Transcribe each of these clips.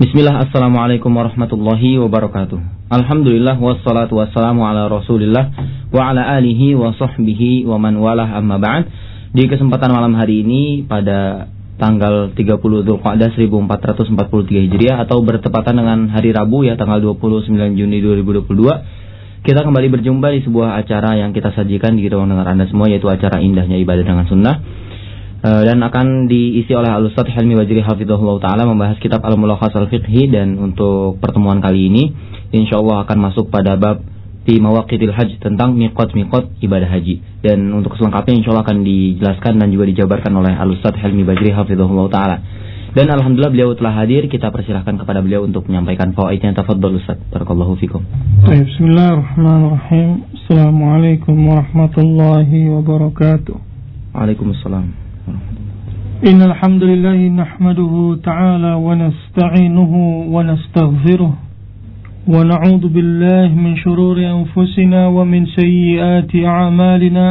Bismillah, assalamualaikum warahmatullahi wabarakatuh. Alhamdulillah, wassalatu wassalamu ala rasulillah wa ala alihi wa sahbihi wa man walah, amma ba'd. Di kesempatan malam hari ini pada tanggal 30 Dzulqa'dah 1443 Hijriah atau bertepatan dengan hari Rabu ya, tanggal 29 Juni 2022, kita kembali berjumpa di sebuah acara yang kita sajikan di ruang dengar Anda semua, yaitu acara Indahnya Ibadah dengan Sunnah. Dan akan diisi oleh Al-Ustaz Helmi Wajri hafizahullah ta'ala, membahas kitab Al-Mulakhas Al-Fiqhi. Dan untuk pertemuan kali ini insyaallah akan masuk pada bab fi mawaqitil hajj, tentang miqat-miqat ibadah haji. Dan untuk selengkapnya insyaallah akan dijelaskan dan juga dijabarkan oleh Al-Ustaz Helmi Wajri hafizahullah ta'ala. Dan alhamdulillah beliau telah hadir, kita persilahkan kepada beliau untuk menyampaikan fawaidnya. Tafadhol Ustaz, barakallahu fikum. Bismillahirrahmanirrahim. Assalamualaikum warahmatullahi wabarakatuh. Waalaikumsalam. إن الحمد لله نحمده تعالى ونستعينه ونستغفره ونعوذ بالله من شرور أنفسنا ومن سيئات أعمالنا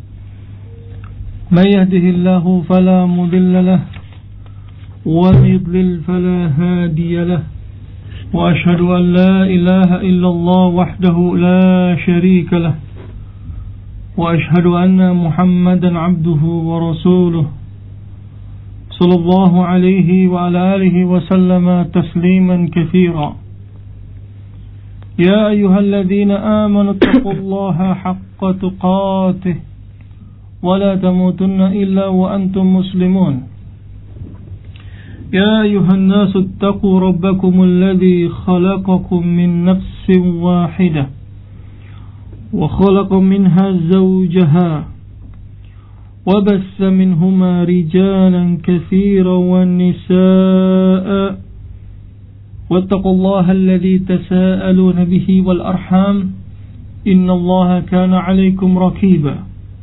من يهده الله فلا مضل له ومن يضلل فلا هادي له وأشهد أن لا إله إلا الله وحده لا شريك له وأشهد أن محمدا عبده ورسوله صلى الله عليه وعلى آله وسلم تسليما كثيرا. يا أيها الذين آمنوا اتقوا الله حق تقاته ولا تموتن إلا وأنتم مسلمون. يا أيها الناس اتقوا ربكم الذي خلقكم من نفس واحدة وخلق منها زوجها وبث منهما رجالا كثيرا والنساء واتقوا الله الذي تساءلون به والأرحام إن الله كان عليكم رقيبا.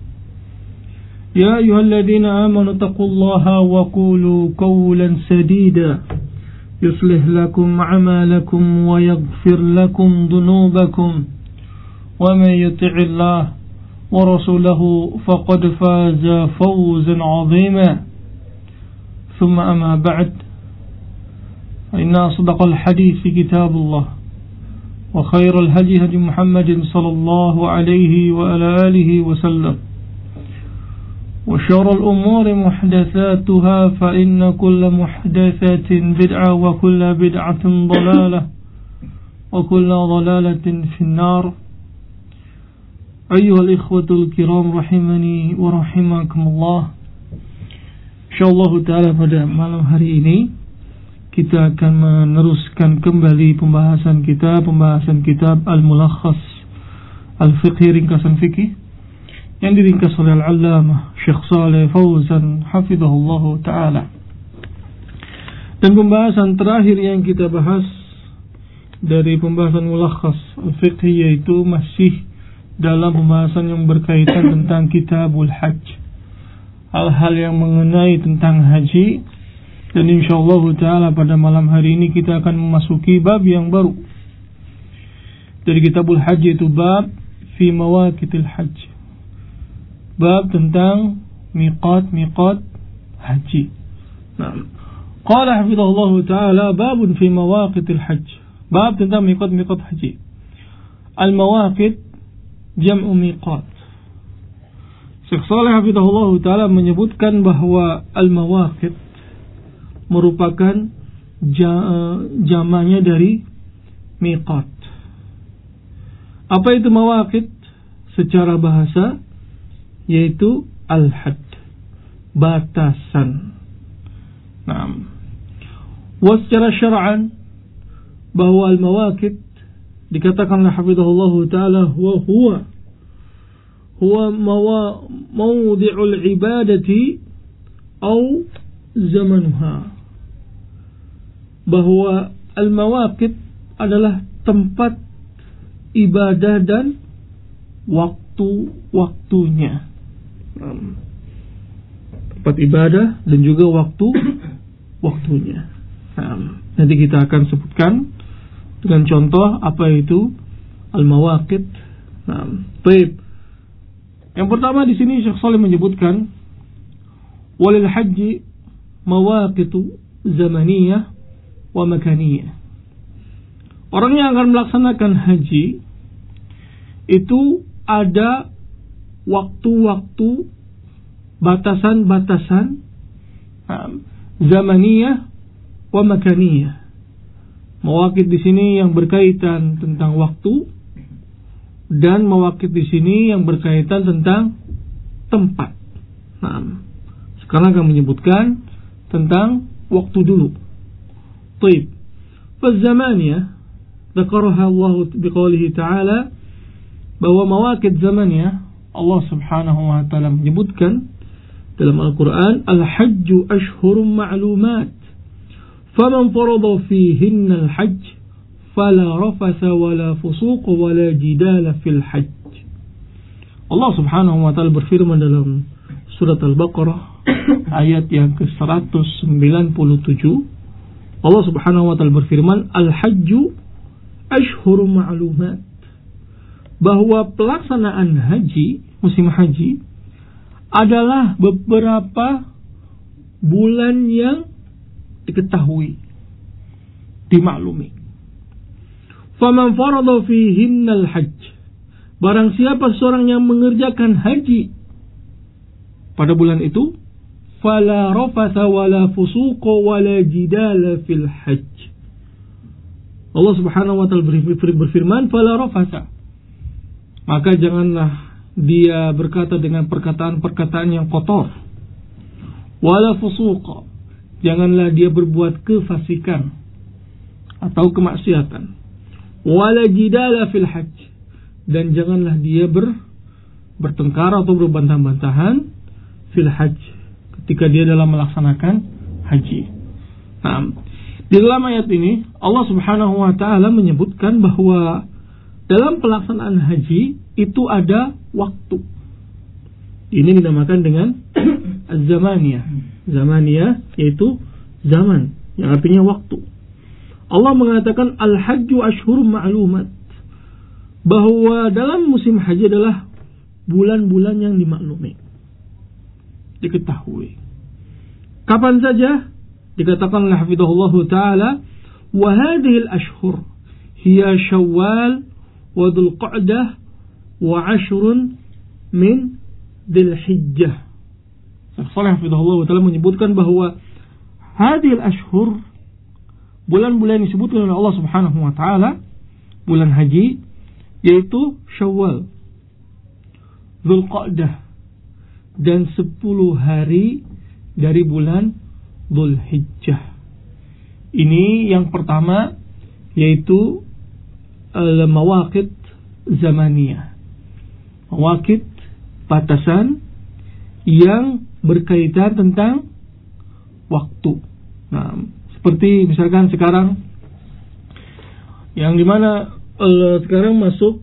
يا أيها الذين آمنوا اتقوا الله وقولوا قولا سديدا يصلح لكم أعمالكم ويغفر لكم ذنوبكم ومن يطع الله ورسوله فقد فاز فوزا عظيما. ثم أما بعد، إن أصدق الحديث كتاب الله وخير الهدي هدي محمد صلى الله عليه وعلى آله وسلم وشر الأمور محدثاتها فإن كل محدثة بدعة وكل بدعة ضلالة وكل ضلالة في النار. Ayyuhal ikhwatul kiram rahimani wa rahimakumullah. Insyaallah ta'ala pada malam hari ini kita akan meneruskan kembali pembahasan kitab Al-Mulakhas Al-Fiqhi, ringkasan fikih yang diringkas oleh Al-Allamah Syekh Shalih Fauzan hafizahullah ta'ala. Dan pembahasan terakhir yang kita bahas dari pembahasan Mulakhas Al-Fiqhi yaitu masih dalam pembahasan yang berkaitan tentang Kitabul Hajj, hal-hal yang mengenai tentang haji. Dan insyaallah ta'ala pada malam hari ini kita akan memasuki bab yang baru dari Kitabul Hajj, yaitu bab fi mawaqitil hajj, bab tentang miqat haji. Nah, qala hafizahullah ta'ala babun fi mawaqitil hajj, bab tentang miqat haji. Al-mawaqit jam'u miqat. Syekh Shalih hafizahullah ta'ala menyebutkan bahwa al-mawaqit merupakan jamaknya dari miqat. Apa itu mawaqit? Secara bahasa yaitu al-had, batasan. Nah, wa secara syar'an bahwa al-mawaqit dikatakan oleh hafizahullah ta'ala huwa mawdi'ul ibadati au zamanuha, bahwa al-mawaqit adalah tempat ibadah dan waktu-waktunya. Tempat ibadah dan juga waktunya. Nanti kita akan sebutkan dengan contoh apa itu al-mawaqit. Baik. Yang pertama di sini Syekh Shalih menyebutkan walil haji mawaqitu zamaniyah wa makaniyah. Orang yang akan melaksanakan haji itu ada waktu-waktu, batasan-batasan, zamaniyah wa makaniyah. Mawaqit di sini yang berkaitan tentang waktu, dan mawaqit di sini yang berkaitan tentang tempat. Sekarang akan menyebutkan tentang waktu dulu. Baik. Faz-zamaniyah dzakaraha Allah biqoulihi ta'ala, bahwa mawaqit zamaniyah Allah Subhanahu wa taala menyebutkan dalam Al-Qur'an, al-hajju ashhurun ma'lumat faman farada fihinna al-hajj fala rafatha wala fusuq wala jidala fil hajj. Allah Subhanahu wa taala berfirman dalam surat Al-Baqarah ayat yang ke-197. Allah Subhanahu wa taala berfirman, al-hajju ashhurun ma'lumat, bahwa pelaksanaan haji, musim haji adalah beberapa bulan yang diketahui, dimaklumi. Faman farada fihinnal hajj, barang siapa seorang yang mengerjakan haji pada bulan itu, fala rafatha wala fusuqa wala jidala fil hajj. Allah Subhanahu wa taala berfirman, fala rafatha, maka janganlah dia berkata dengan perkataan-perkataan yang kotor. Wala fusuqa, janganlah dia berbuat kefasikan atau kemaksiatan. Wala jidala fil hajj, dan janganlah dia bertengkar atau berbantah-bantahan fil hajj, ketika dia dalam melaksanakan haji. Di dalam ayat ini Allah Subhanahu wa taala menyebutkan bahwa dalam pelaksanaan haji itu ada waktu. Ini dinamakan dengan az-zamaniyah. Zamaniyah yaitu zaman, yang artinya waktu. Allah mengatakan al-hajju ashhurun ma'lumat, bahwa dalam musim haji adalah bulan-bulan yang dimaklumi, diketahui. Kapan saja? Dikatakan oleh hafizahullah taala, wa hadhihi al-ashhur hiya Syawal wa Dzulqa'dah wa 'ashrun min Dzulhijjah. Salih hafizahullah taala menyebutkan bahwa hadhihi al-ashhur, bulan-bulan yang disebutkan oleh Allah Subhanahu wa taala bulan haji, yaitu Syawal, Dzulqa'dah, dan 10 hari dari bulan Dzulhijjah. Ini yang pertama, yaitu al-mawaqit zamaniyah, mawaqit batasan yang berkaitan tentang waktu. Seperti misalkan sekarang, yang dimana sekarang masuk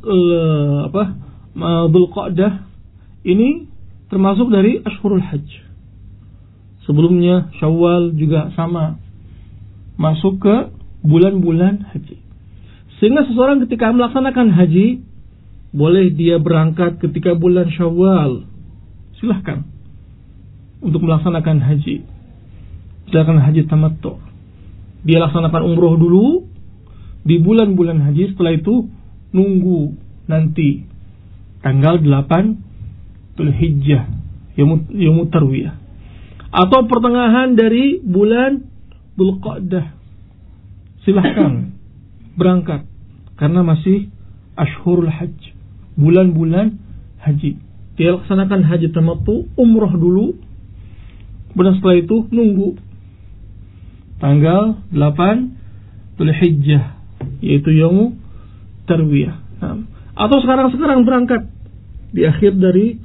Dzulqa'dah, ini termasuk dari Ashhurul Hajj. Sebelumnya Syawal juga sama, masuk ke bulan-bulan haji. Sehingga seseorang ketika melaksanakan haji, boleh dia berangkat ketika bulan Syawal, silahkan untuk melaksanakan haji. Silakan haji tamattu. Dia laksanakan umroh dulu di bulan-bulan haji, setelah itu nunggu nanti tanggal 8 Dzulhijjah, yaumut tarwiyah, atau pertengahan dari bulan Dzulqa'dah, silahkan berangkat, karena masih Ashhurul Hajj, bulan-bulan haji. Dia laksanakan haji tamattu, umroh dulu, kemudian setelah itu nunggu tanggal 8 Dzulhijjah, yaitu yaumut tarwiyah. Atau sekarang berangkat di akhir dari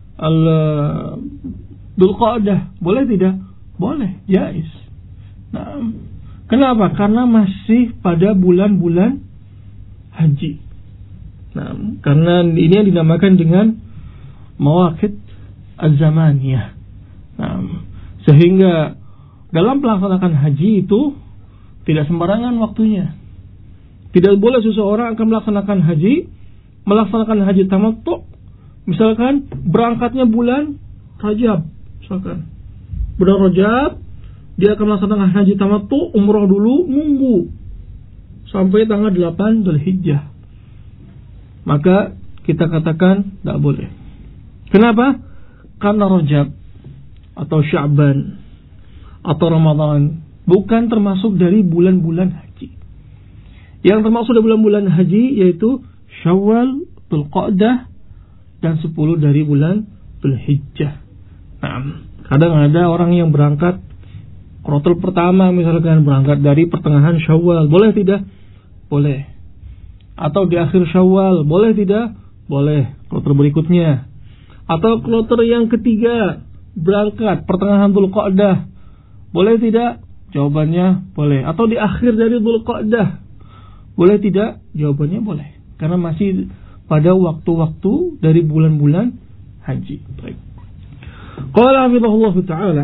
Dzulqa'dah, boleh tidak? Boleh, jaiz. Kenapa? Karena masih pada bulan-bulan haji. Karena ini yang dinamakan dengan mawaqit az-zamaniyah. Sehingga dalam pelaksanaan haji itu tidak sembarangan waktunya. Tidak boleh seseorang akan melaksanakan haji tamattu, misalkan berangkatnya bulan Rajab, misalkan bulan Rajab dia akan melaksanakan haji tamattu, umrah dulu, nunggu sampai tanggal 8 Dzulhijjah. Maka kita katakan tidak boleh. Kenapa? Karena Rajab atau Sya'ban atau Ramadan bukan termasuk dari bulan-bulan haji. Yang termasuk dari bulan-bulan haji yaitu Syawal, Dzulqa'dah, dan 10 dari bulan Dzulhijjah. Nah, kadang ada orang yang berangkat kloter pertama, misalkan berangkat dari pertengahan Syawal, boleh tidak? Boleh. Atau di akhir Syawal, boleh tidak? Boleh. Kloter berikutnya. Atau kloter yang ketiga, berangkat pertengahan Dzulqa'dah, boleh tidak? Jawabannya boleh. Atau di akhir dari Dzulqa'dah, boleh tidak? Jawabannya boleh. Karena masih pada waktu-waktu dari bulan-bulan haji. Baik. Qala hafizahullah ta'ala,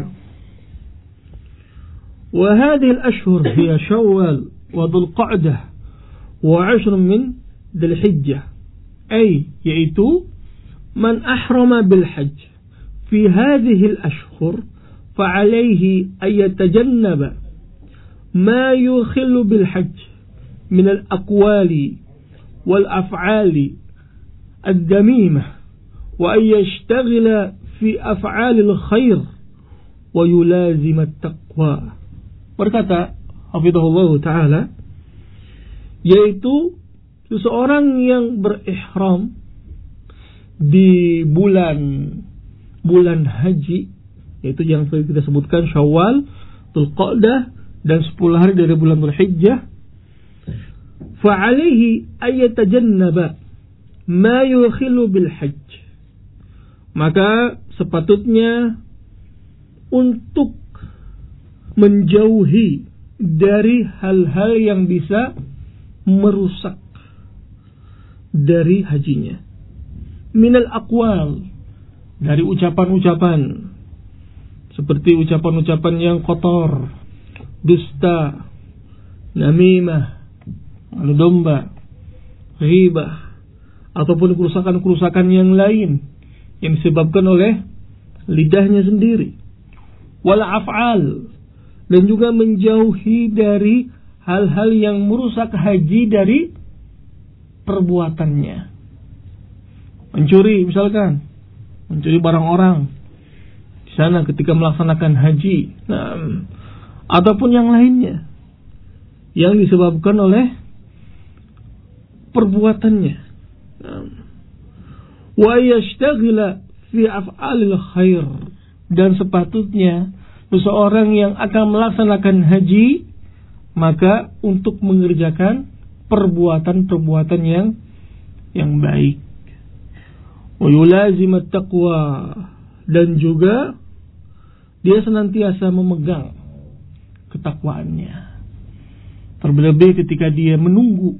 wa hadhihi al-ashhur hiya Syawal wa Dzulqa'dah wa 'ashr min Dzulhijjah. Ay, yaitu man ahrama bil hajj fi hadhihi al-ashhur فعليه أن يتجنب ما يخل بالحج من الأقوال والأفعال الذميمة وأن يشتغل في أفعال الخير ويلازم التقوى. Berkata hafizahullah ta'ala, yaitu seseorang yang berihram di bulan haji, yaitu yang kita sebutkan Syawal, Dzulqa'dah, dan 10 hari dari bulan Dzulhijjah, fa'alaihi ayatajannaba ma yukhilu bil hajj, maka sepatutnya untuk menjauhi dari hal-hal yang bisa merusak dari hajinya, minal aqwal, dari ucapan-ucapan, seperti ucapan-ucapan yang kotor, dusta, namimah, malu domba, ghibah, ataupun kerusakan-kerusakan yang lain yang disebabkan oleh lidahnya sendiri. Wal af'al, dan juga menjauhi dari hal-hal yang merusak haji dari perbuatannya. Mencuri misalkan, mencuri barang orang sana ketika melaksanakan haji, ataupun yang lainnya yang disebabkan oleh perbuatannya. Wa yashtaghila fi af'alil khair, dan sepatutnya seseorang yang akan melaksanakan haji maka untuk mengerjakan perbuatan-perbuatan yang baik. Wa yulazimat taqwa, dan juga dia senantiasa memegang ketakwaannya. Terlebih ketika dia menunggu,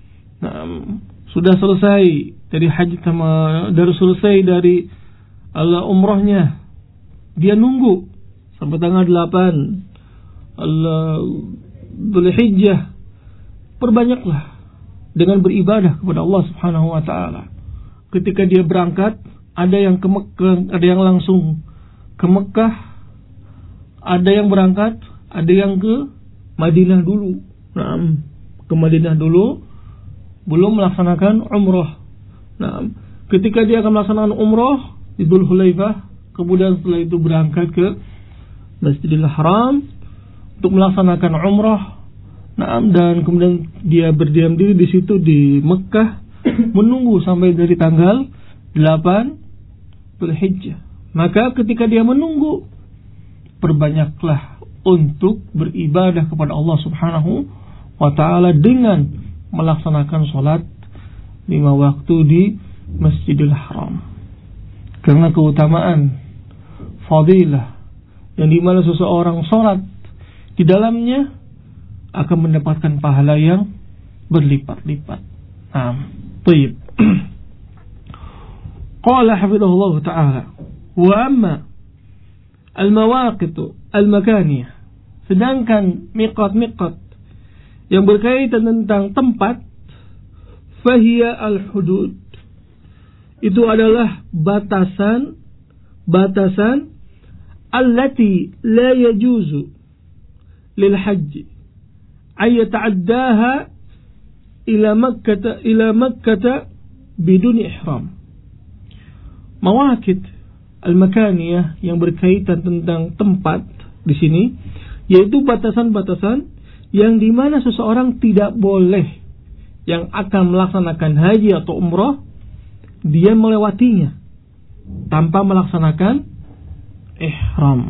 sudah selesai dari haji dari selesai dari umrahnya, dia nunggu sampai tanggal 8 Dzulhijjah. Perbanyaklah dengan beribadah kepada Allah Subhanahu wa taala. Ketika dia berangkat, ada yang ke Mekah, ada yang langsung ke Mekah, ada yang berangkat, ada yang ke Madinah dulu. Ke Madinah dulu, belum melaksanakan umrah. Ketika dia akan melaksanakan umrah di Dzul Hulaifah, kemudian setelah itu berangkat ke Masjidil Haram untuk melaksanakan umrah. Dan kemudian dia berdiam diri di situ di Mekah menunggu sampai dari tanggal 8 Dzulhijjah. Maka ketika dia menunggu, perbanyaklah untuk beribadah kepada Allah Subhanahu wa ta'ala dengan melaksanakan sholat 5 waktu di Masjidil Haram. Karena keutamaan, fadilah, yang dimana seseorang sholat di dalamnya akan mendapatkan pahala yang berlipat-lipat. Baik. Qala hafizahullah ta'ala, wa amma al-mawaqitu al-makaniyah, sedangkan miqat-miqat yang berkaitan tentang tempat, fahiya al-hudud, itu adalah batasan allati la yajuzu lil haji ay yata'addaha ila Makkah biduni ihram. Mawaqit al-makaniyah yang berkaitan tentang tempat di sini yaitu batasan-batasan yang di mana seseorang tidak boleh yang akan melaksanakan haji atau umrah dia melewatinya tanpa melaksanakan ihram.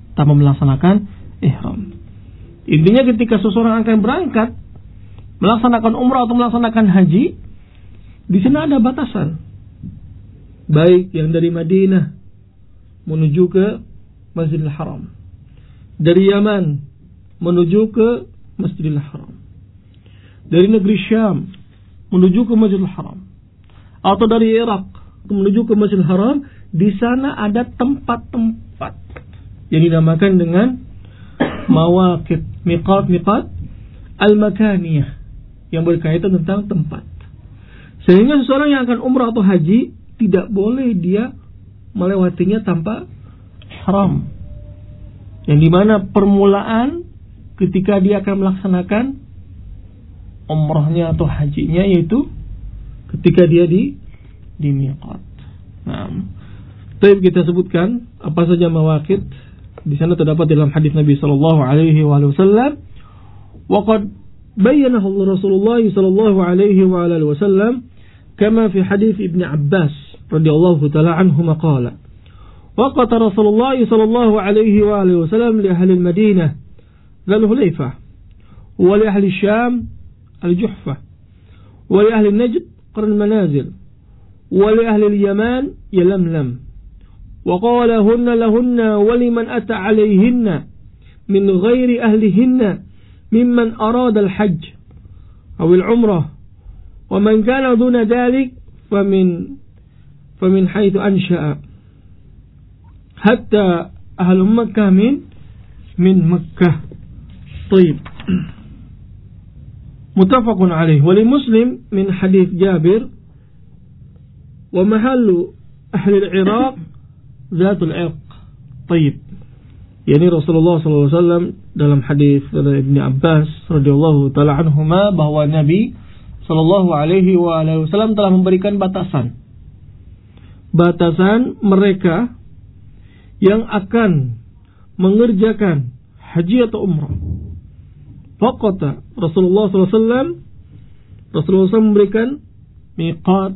Intinya ketika seseorang akan berangkat melaksanakan umrah atau melaksanakan haji, di sana ada batasan. Baik yang dari Madinah menuju ke Masjidil Haram, dari Yaman menuju ke Masjidil Haram, dari negeri Syam menuju ke Masjidil Haram, atau dari Irak menuju ke Masjidil Haram. Di sana ada tempat-tempat yang dinamakan dengan mawaqit, miqat al-makaniyah yang berkaitan tentang tempat. Sehingga seseorang yang akan umrah atau haji tidak boleh dia melewatinya tanpa ihram. Yang dimana permulaan ketika dia akan melaksanakan umrahnya atau hajinya yaitu ketika dia di miqat. Nah, baik kita sebutkan apa saja mawaqit. Di sana terdapat dalam hadis Nabi sallallahu alaihi wasallam, wa qad bayyanahu Rasulullah sallallahu alaihi wasallam kama fi hadis Ibnu Abbas radhiyallahu taala anhuma qala waqata Rasulullah sallallahu alaihi wasallam li ahli al-Madinah Dhul Hulaifah wa li ahli Syam al-Juhfah wa li ahli Najd Qarn Manazil wa li ahli al-Yaman Yalamlam وقال هن لهن ولمن أتى عليهن من غير أهلهن ممن أراد الحج أو العمرة ومن كان دون ذلك فمن حيث أنشأ حتى أهل مكة من مكة. طيب متفق عليه. ولمسلم من حديث جابر ومحل أهل العراق Zatul Irq. Taib. Yani Rasulullah SAW dalam hadis dari Ibnu Abbas radhiyallahu taala anhuma bahwa Nabi sallallahu alaihi wasallam telah memberikan batasan mereka yang akan mengerjakan haji atau umrah. Faqata Rasulullah SAW memberikan miqat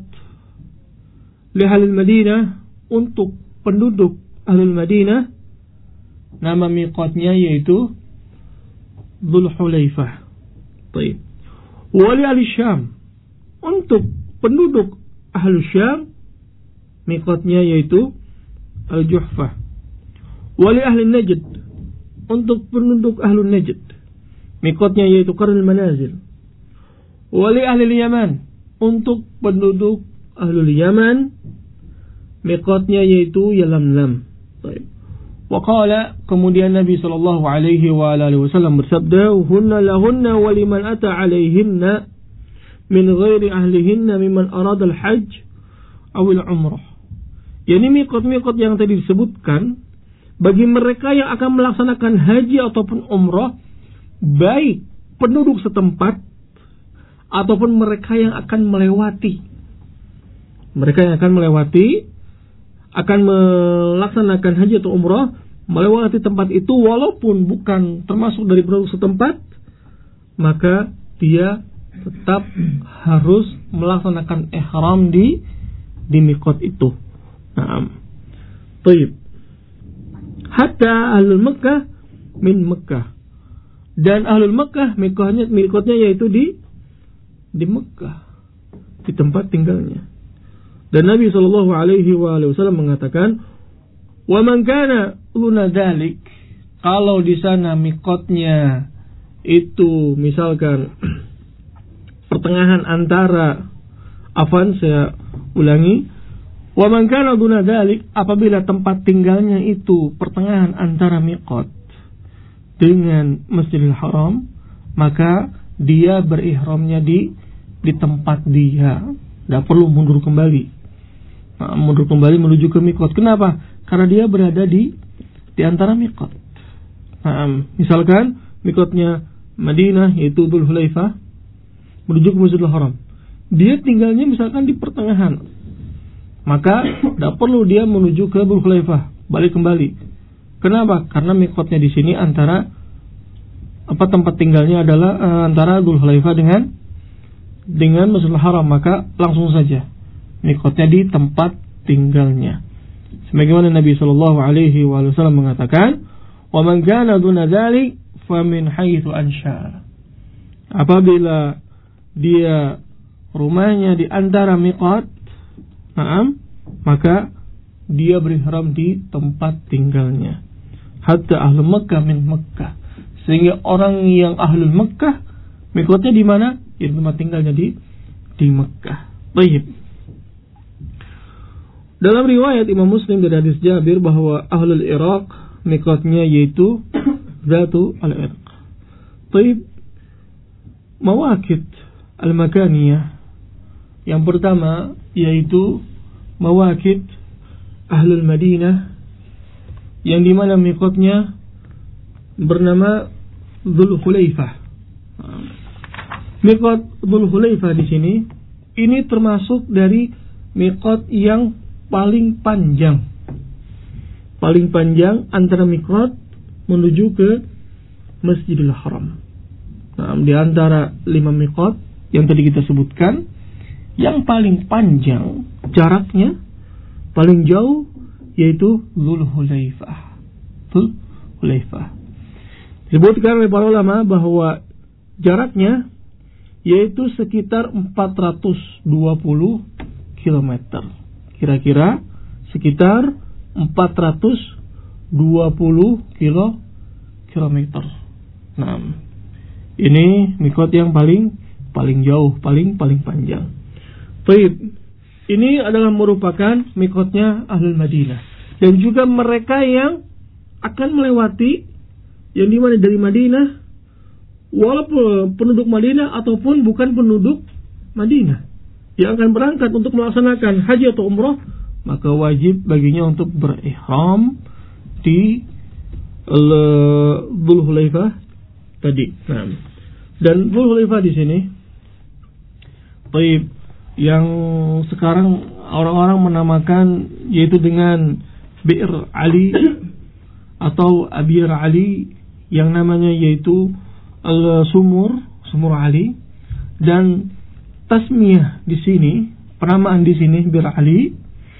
li ahli Madinah untuk penduduk Ahlul Madinah. Nama miqatnya yaitu Dhul Hulaifah. Baik. Wali ahli Syam, untuk penduduk Ahlul Syam miqatnya yaitu Al-Juhfah. Wali ahli Najd, untuk penduduk Ahlul Najd miqatnya yaitu Qarn Manazil. Wali ahli Yaman, untuk penduduk Ahlul Yaman miqatnya yaitu Yalamlam. Baik. Waqala, kemudian Nabi sallallahu alaihi wasallam bersabda, "Hunna lahunna wa liman ata alaihinna min ghairi ahlihinna mimman arada al-hajj aw al-umrah." Yani miqat-miqat yang tadi disebutkan bagi mereka yang akan melaksanakan haji ataupun umrah, baik penduduk setempat ataupun mereka yang akan melewati. Mereka yang akan melewati akan melaksanakan haji atau umrah melewati tempat itu walaupun bukan termasuk dari penduduk setempat, maka dia tetap harus melaksanakan ihram di miqat itu. Naam. Baik. Hatta ahlul Makkah min Makkah. Dan ahlul Makkah miqatnya yaitu di Makkah, di tempat tinggalnya. Dan Nabi sallallahu alaihi wasallam mengatakan, "Wa man kana duna dzalik," kalau di sana miqatnya itu misalkan pertengahan antara saya ulangi, "Wa man kana duna dzalik," apabila tempat tinggalnya itu pertengahan antara miqat dengan Masjidil Haram, maka dia berihramnya di tempat dia, tidak perlu mundur kembali menuju ke miqat. Kenapa? Karena dia berada di antara miqat. Misalkan mikotnya Madinah yaitu Dzul Hulaifah menuju ke Masjidil Haram, dia tinggalnya misalkan di pertengahan, maka tidak perlu dia menuju ke Dzul Hulaifah, balik kembali. Kenapa? Karena mikotnya di sini antara tempat tinggalnya adalah antara Dzul Hulaifah dengan Masjidil Haram, maka langsung saja mikotnya di tempat tinggalnya. Sebagaimana Nabi sallallahu alaihi wasallam mengatakan, "Wa man kana duna dzalik fa min haitsu ansha." Apabila dia rumahnya di antara miqat, maka dia berihram di tempat tinggalnya. Hatta ahlu Makkah min Makkah. Sehingga orang yang ahlul Makkah miqatnya di mana? Di tempat tinggalnya di Makkah. Baik. Dalam riwayat Imam Muslim dari hadis Jabir bahwa ahlul Iraq miqatnya yaitu Zatu al-Irq. Baik. Mawaqit al-makaniyah. Yang pertama yaitu mawaqit ahlul Madinah, yang dimana miqatnya bernama Dzul Hulaifah. Miqat Dzul Hulaifah di sini ini termasuk dari miqat yang paling panjang antara miqat menuju ke Masjidil Haram. Nah, di antara 5 miqat yang tadi kita sebutkan, yang paling panjang jaraknya, paling jauh yaitu Dzul Hulaifah. Dzul Hulaifah. Disebutkan oleh para ulama bahwa jaraknya yaitu sekitar 420 km. Kira-kira sekitar 420 km. Nah, ini miqat yang paling jauh, paling panjang. Baik. Ini adalah merupakan miqatnya Ahlul Madinah, dan juga mereka yang akan melewati, yang dimana dari Madinah, walaupun penduduk Madinah ataupun bukan penduduk Madinah, yang akan berangkat untuk melaksanakan haji atau umrah, maka wajib baginya untuk berihram di Dzul Hulaifah tadi. Nah, dan Dzul Hulaifah di sini, baik, yang sekarang orang-orang menamakan yaitu dengan Bi'r Ali atau Abir Ali, yang namanya yaitu Sumur Ali, dan tasmiyah di sini, penamaan di sini Bir Ali,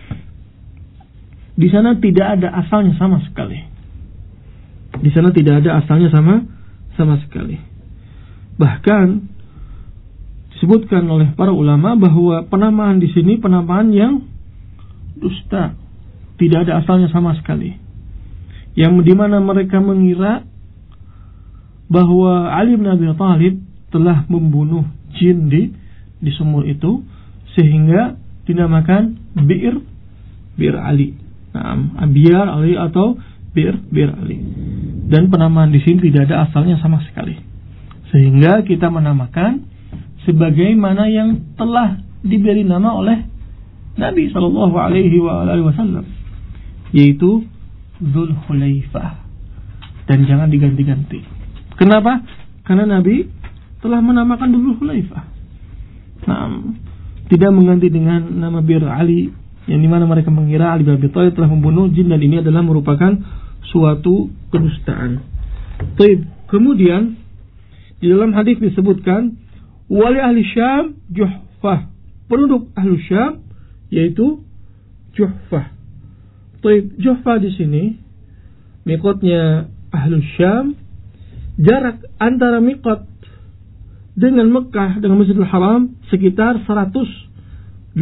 di sana tidak ada asalnya sama sekali. Di sana tidak ada asalnya sama sekali. Bahkan disebutkan oleh para ulama bahwa penamaan di sini penamaan yang dusta, tidak ada asalnya sama sekali. Yang dimana mereka mengira bahwa Ali bin Abi Thalib telah membunuh jin di sumur itu, sehingga dinamakan Bir Ali. Nah, Abiyar Ali atau Bir Ali. Dan penamaan di sini tidak ada asalnya sama sekali, sehingga kita menamakan sebagaimana yang telah diberi nama oleh Nabi sallallahu alaihi wasallam, yaitu Dzul Hulaifah, dan jangan diganti-ganti. Kenapa? Karena Nabi telah menamakan Dzul Hulaifah. Nah, tidak mengganti dengan nama Bir Ali, yang dimana mereka mengira Ali bin Abi Thalib telah membunuh jin, dan ini adalah merupakan suatu kedustaan. Baik, kemudian di dalam hadis disebutkan wali ahli Syam Juhfah, penduduk ahli Syam yaitu Juhfah. Baik, Juhfah di sini miqatnya ahli Syam, jarak antara miqat dengan Mekah dengan Masjidil Haram sekitar 186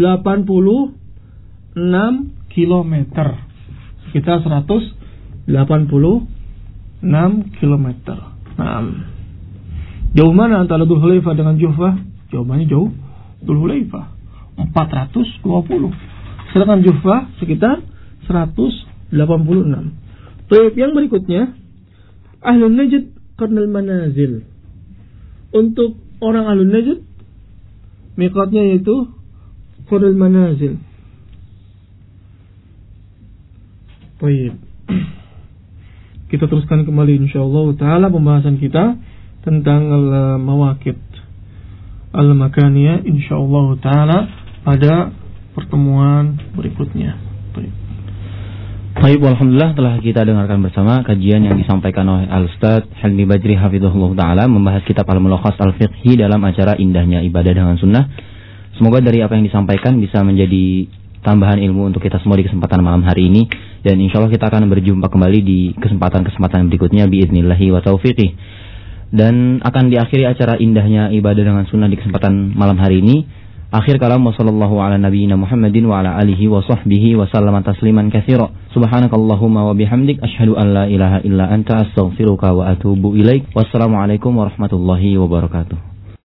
km. Sekitar 186 km. Nah, jauh mana antara Dzul Hulaifah dengan Juhfah? Jawabannya jauh. Dzul Hulaifah 420. Sedangkan Juhfah sekitar 186. Baik, yang berikutnya Ahlul Najd Qarnul Manazil. Untuk orang Ahlul Najd miqatnya yaitu Qarnul Manazil. Baik. kita teruskan kembali insyaallah taala pembahasan kita tentang al-mawaqit al-makaniyah insyaallah taala pada pertemuan berikutnya. Baik, alhamdulillah telah kita dengarkan bersama kajian yang disampaikan oleh Al-Ustaz Helmi Badri hafizahullah taala membahas kitab Al-Mulakhas Al-Fiqhi dalam acara Indahnya Ibadah dengan Sunnah. Semoga dari apa yang disampaikan bisa menjadi tambahan ilmu untuk kita semua di kesempatan malam hari ini, dan insyaallah kita akan berjumpa kembali di kesempatan-kesempatan berikutnya biidznillah wa taufiqih. Dan akan diakhiri acara Indahnya Ibadah dengan Sunnah di kesempatan malam hari ini. Akhir kalam wa sallallahu ala nabiyyina Muhammadin wa ala alihi wa sahbihi wa sallama tasliman katsira. Subhanakallahumma wa bihamdik asyhadu an la ilaha illa anta astaghfiruka wa atubu ilaik. Wassalamualaikum warahmatullahi wabarakatuh.